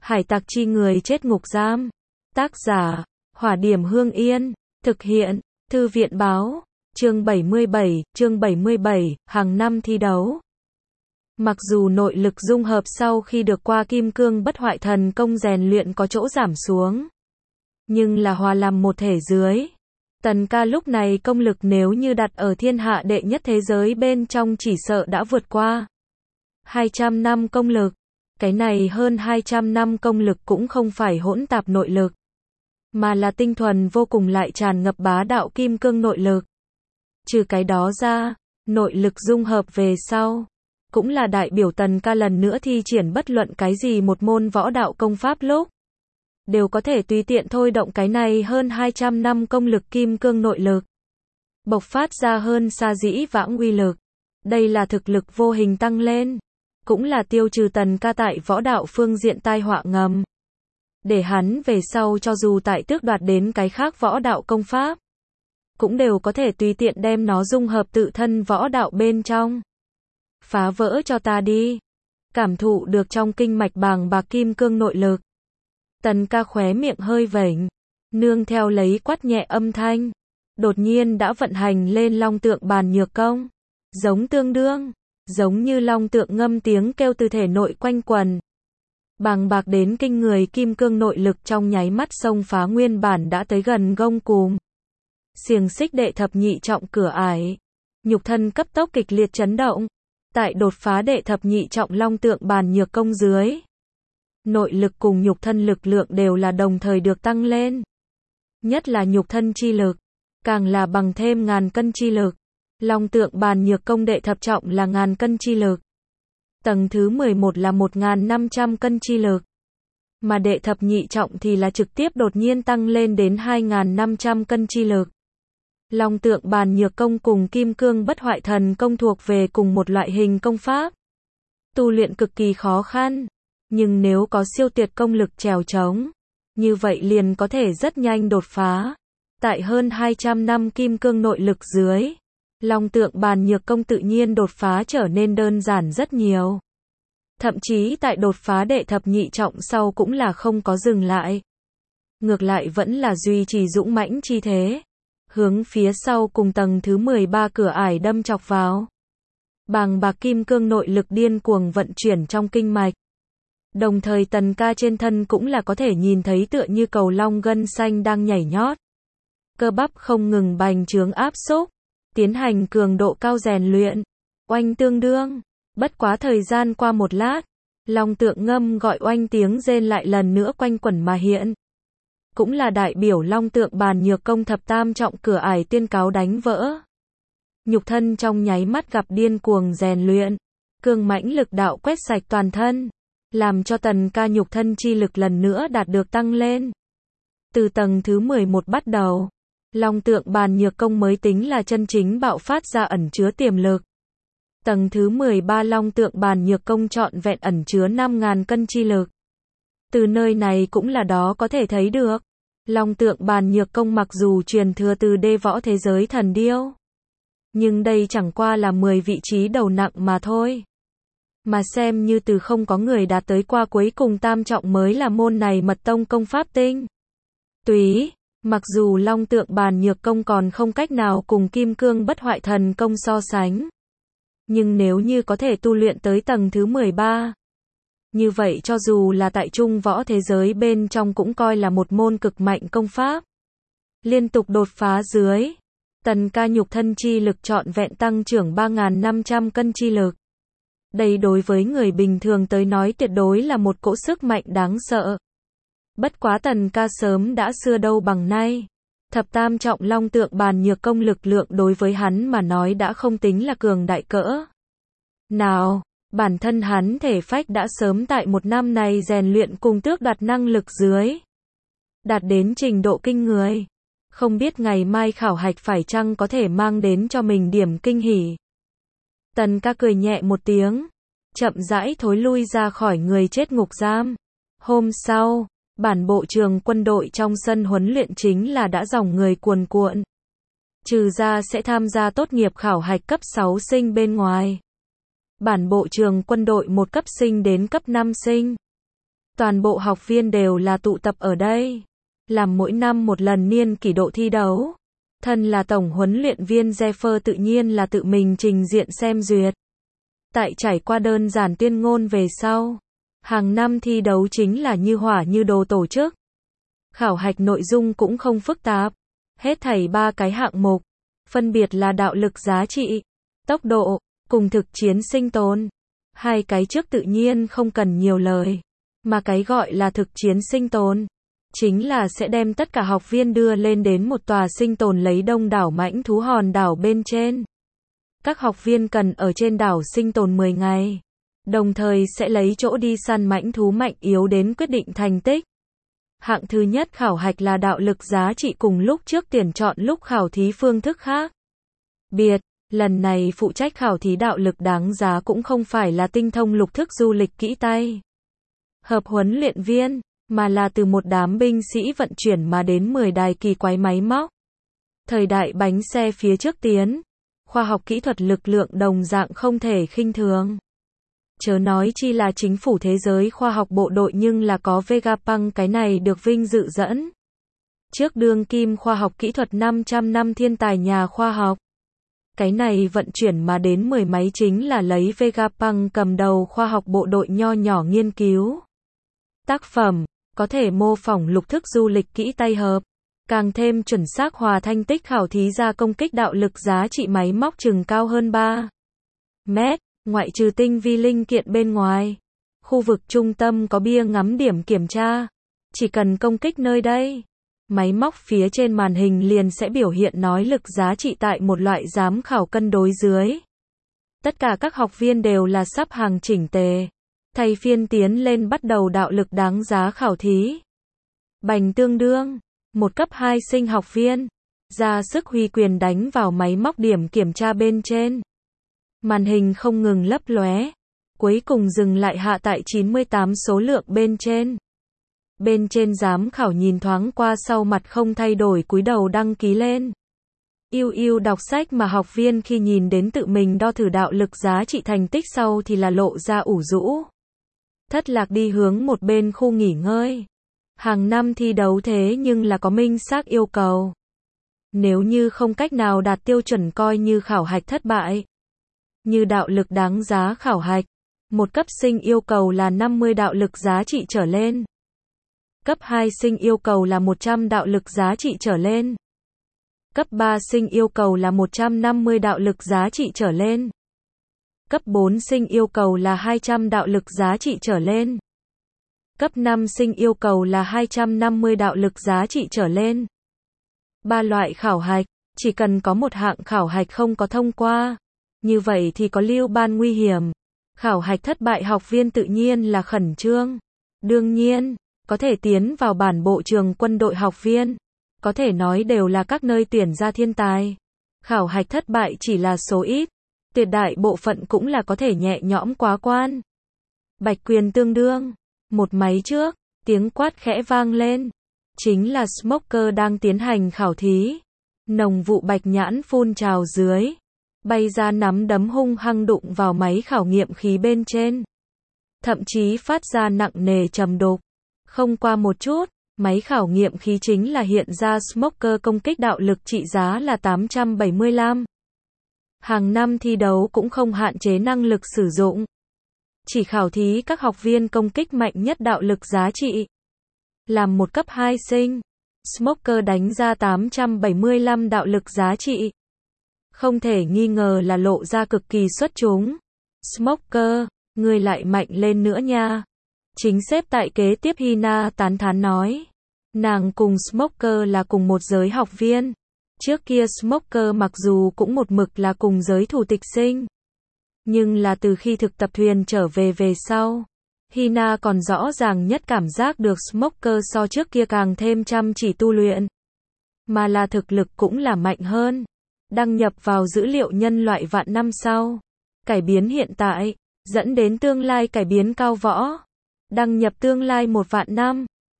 Hải tặc chi người chết ngục giam. Tác giả, Hỏa Điểm Hương Yên. Thực hiện, Thư viện Báo. Chương 77, hàng năm thi đấu. Mặc dù nội lực dung hợp sau khi được qua kim cương bất hoại thần công rèn luyện có chỗ giảm xuống, nhưng là hòa làm một thể dưới, Tần Ca lúc này công lực nếu như đặt ở thiên hạ đệ nhất thế giới bên trong chỉ sợ đã vượt qua 200 năm công lực. Cái này hơn 200 năm công lực cũng không phải hỗn tạp nội lực, mà là tinh thuần vô cùng lại tràn ngập bá đạo kim cương nội lực. Trừ cái đó ra, nội lực dung hợp về sau, cũng là đại biểu Tần Ca lần nữa thi triển bất luận cái gì một môn võ đạo công pháp lúc, đều có thể tùy tiện thôi động cái này hơn 200 năm công lực kim cương nội lực, bộc phát ra hơn xa dĩ vãng uy lực. Đây là thực lực vô hình tăng lên, cũng là tiêu trừ Tần Ca tại võ đạo phương diện tai họa ngầm, để hắn về sau cho dù tại tước đoạt đến cái khác võ đạo công pháp, cũng đều có thể tùy tiện đem nó dung hợp tự thân võ đạo bên trong. Phá vỡ cho ta đi. Cảm thụ được trong kinh mạch bàng bạc kim cương nội lực, Tần Ca khóe miệng hơi vểnh, nương theo lấy quát nhẹ âm thanh, đột nhiên đã vận hành lên long tượng bàn nhược công, giống như long tượng ngâm tiếng kêu từ thể nội quanh quần. Bàng bạc đến kinh người kim cương nội lực trong nháy mắt xông phá nguyên bản đã tới gần gông cùm xiềng xích đệ thập nhị trọng cửa ải, nhục thân cấp tốc kịch liệt chấn động. Tại đột phá đệ thập nhị trọng long tượng bàn nhược công dưới, nội lực cùng nhục thân lực lượng đều là đồng thời được tăng lên. Nhất là nhục thân chi lực, càng là bằng thêm ngàn cân chi lực. Long tượng bàn nhược công đệ thập trọng là ngàn cân chi lực. Tầng thứ 11 là 1.500 cân chi lực. Mà đệ thập nhị trọng thì là trực tiếp đột nhiên tăng lên đến 2.500 cân chi lực. Long tượng bàn nhược công cùng kim cương bất hoại thần công thuộc về cùng một loại hình công pháp. Tu luyện cực kỳ khó khăn, nhưng nếu có siêu tuyệt công lực trèo trống, như vậy liền có thể rất nhanh đột phá. Tại hơn 200 năm kim cương nội lực dưới, long tượng bàn nhược công tự nhiên đột phá trở nên đơn giản rất nhiều. Thậm chí tại đột phá đệ thập nhị trọng sau cũng là không có dừng lại. Ngược lại vẫn là duy trì dũng mãnh chi thế, hướng phía sau cùng tầng thứ 13 cửa ải đâm chọc vào. Bàng bạc kim cương nội lực điên cuồng vận chuyển trong kinh mạch. Đồng thời Tần Ca trên thân cũng là có thể nhìn thấy tựa như cầu long gân xanh đang nhảy nhót. Cơ bắp không ngừng bành trướng áp xúc, tiến hành cường độ cao rèn luyện. Oanh tương đương, bất quá thời gian qua một lát, long tượng ngâm gọi oanh tiếng rên lại lần nữa quanh quẩn mà hiện. Cũng là đại biểu long tượng bàn nhược công thập tam trọng cửa ải tiên cáo đánh vỡ. Nhục thân trong nháy mắt gặp điên cuồng rèn luyện, cường mãnh lực đạo quét sạch toàn thân, làm cho Tần Ca nhục thân chi lực lần nữa đạt được tăng lên. Từ tầng thứ 11 bắt đầu, long tượng bàn nhược công mới tính là chân chính bạo phát ra ẩn chứa tiềm lực. Tầng thứ 13 long tượng bàn nhược công trọn vẹn ẩn chứa 5.000 cân chi lực. Từ nơi này cũng là đó có thể thấy được, long tượng bàn nhược công mặc dù truyền thừa từ đê võ thế giới thần điêu, nhưng đây chẳng qua là 10 vị trí đầu nặng mà thôi. Mà xem như từ không có người đạt tới qua cuối cùng tam trọng mới là môn này mật tông công pháp tinh túy. Mặc dù long tượng bàn nhược công còn không cách nào cùng kim cương bất hoại thần công so sánh, nhưng nếu như có thể tu luyện tới tầng thứ 13, như vậy cho dù là tại trung võ thế giới bên trong cũng coi là một môn cực mạnh công pháp. Liên tục đột phá dưới, Tần Ca nhục thân chi lực trọn vẹn tăng trưởng 3.500 cân chi lực. Đây đối với người bình thường tới nói tuyệt đối là một cỗ sức mạnh đáng sợ. Bất quá Tần Ca sớm đã xưa đâu bằng nay. Thập tam trọng long tượng bàn nhược công lực lượng đối với hắn mà nói đã không tính là cường đại cỡ nào. Bản thân hắn thể phách đã sớm tại một năm này rèn luyện cùng tước đoạt năng lực dưới, đạt đến trình độ kinh người. Không biết ngày mai khảo hạch phải chăng có thể mang đến cho mình điểm kinh hỉ. Tần Ca cười nhẹ một tiếng, chậm rãi thối lui ra khỏi người chết ngục giam. Hôm sau, bản bộ trường quân đội trong sân huấn luyện chính là đã dòng người cuồn cuộn. Trừ ra sẽ tham gia tốt nghiệp khảo hạch cấp 6 sinh bên ngoài, bản bộ trường quân đội một cấp sinh đến cấp 5 sinh Toàn bộ học viên đều là tụ tập ở đây. Làm mỗi năm một lần niên kỷ độ thi đấu. Thân là tổng huấn luyện viên Jeffer tự nhiên là tự mình trình diện xem duyệt. Tại trải qua đơn giản tuyên ngôn về sau. Hàng năm thi đấu chính là như hỏa như đồ tổ chức. Khảo hạch nội dung cũng không phức tạp. Hết thảy 3 cái hạng mục. Phân biệt là đạo lực giá trị, tốc độ, cùng thực chiến sinh tồn. 2 cái trước tự nhiên không cần nhiều lời. Mà cái gọi là thực chiến sinh tồn, chính là sẽ đem tất cả học viên đưa lên đến một tòa sinh tồn lấy đông đảo mãnh thú hòn đảo bên trên. Các học viên cần ở trên đảo sinh tồn 10 ngày. Đồng thời sẽ lấy chỗ đi săn mãnh thú mạnh yếu đến quyết định thành tích. Hạng thứ nhất khảo hạch là đạo lực giá trị cùng lúc trước tuyển chọn lúc khảo thí phương thức khác. Biệt, lần này phụ trách khảo thí đạo lực đáng giá cũng không phải là tinh thông lục thức du lịch kỹ tay. Hợp huấn luyện viên, mà là từ một đám binh sĩ vận chuyển mà đến 10 đài kỳ quái máy móc. Thời đại bánh xe phía trước tiến, khoa học kỹ thuật lực lượng đồng dạng không thể khinh thường. Chớ nói chi là chính phủ thế giới khoa học bộ đội nhưng là có Vegapunk cái này được vinh dự dẫn. Trước đương kim khoa học kỹ thuật 500 năm thiên tài nhà khoa học. Cái này vận chuyển mà đến 10 máy chính là lấy Vegapunk cầm đầu khoa học bộ đội nho nhỏ nghiên cứu. Tác phẩm, có thể mô phỏng lục thức du lịch kỹ tay hợp. Càng thêm chuẩn xác hòa thanh tích khảo thí ra công kích đạo lực giá trị máy móc chừng cao hơn 3 mét. Ngoại trừ tinh vi linh kiện bên ngoài, khu vực trung tâm có bia ngắm điểm kiểm tra. Chỉ cần công kích nơi đây, máy móc phía trên màn hình liền sẽ biểu hiện nói lực giá trị tại một loại giám khảo cân đối dưới. Tất cả các học viên đều là sắp hàng chỉnh tề, thay phiên tiến lên bắt đầu đạo lực đáng giá khảo thí. Bành tương đương, một cấp 2 sinh học viên, ra sức huy quyền đánh vào máy móc điểm kiểm tra bên trên. Màn hình không ngừng lấp lóe, cuối cùng dừng lại hạ tại 98 số lượng bên trên. Bên trên giám khảo nhìn thoáng qua sau mặt không thay đổi cúi đầu đăng ký lên. Yêu đọc sách mà học viên khi nhìn đến tự mình đo thử đạo lực giá trị thành tích sau thì là lộ ra ủ rũ. Thất lạc đi hướng một bên khu nghỉ ngơi. Hàng năm thi đấu thế nhưng là có minh xác yêu cầu. Nếu như không cách nào đạt tiêu chuẩn coi như khảo hạch thất bại. Như đạo lực đáng giá khảo hạch, một cấp sinh yêu cầu là 50 đạo lực giá trị trở lên. Cấp 2 sinh yêu cầu là 100 đạo lực giá trị trở lên. Cấp 3 sinh yêu cầu là 150 đạo lực giá trị trở lên. Cấp 4 sinh yêu cầu là 200 đạo lực giá trị trở lên. Cấp 5 sinh yêu cầu là 250 đạo lực giá trị trở lên. 3 loại khảo hạch, chỉ cần có một hạng khảo hạch không có thông qua, như vậy thì có lưu ban nguy hiểm. Khảo hạch thất bại học viên tự nhiên là khẩn trương. Đương nhiên, có thể tiến vào bản bộ trường quân đội học viên, có thể nói đều là các nơi tuyển ra thiên tài. Khảo hạch thất bại chỉ là số ít, tuyệt đại bộ phận cũng là có thể nhẹ nhõm quá quan. Bạch quyền tương đương, một máy trước, tiếng quát khẽ vang lên. Chính là Smoker đang tiến hành khảo thí. Nồng vụ bạch nhãn phun trào dưới. Bay ra nắm đấm hung hăng đụng vào máy khảo nghiệm khí bên trên. Thậm chí phát ra nặng nề trầm đục. Không qua một chút, máy khảo nghiệm khí chính là hiện ra Smoker công kích đạo lực trị giá là 875. Hàng năm thi đấu cũng không hạn chế năng lực sử dụng. Chỉ khảo thí các học viên công kích mạnh nhất đạo lực giá trị. Làm một cấp 2 sinh, Smoker đánh ra 875 đạo lực giá trị. Không thể nghi ngờ là lộ ra cực kỳ xuất chúng. Smoker, ngươi lại mạnh lên nữa nha. Chính xếp tại kế tiếp Hina tán thán nói. Nàng cùng Smoker là cùng một giới học viên. Trước kia Smoker mặc dù cũng một mực là cùng giới thủ tịch sinh. Nhưng là từ khi thực tập thuyền trở về sau, Hina còn rõ ràng nhất cảm giác được Smoker so trước kia càng thêm chăm chỉ tu luyện. Mà là thực lực cũng là mạnh hơn. Đăng nhập vào dữ liệu nhân loại vạn năm sau. Cải biến hiện tại, dẫn đến tương lai cải biến cao võ. Đăng nhập tương lai 1 vạn năm.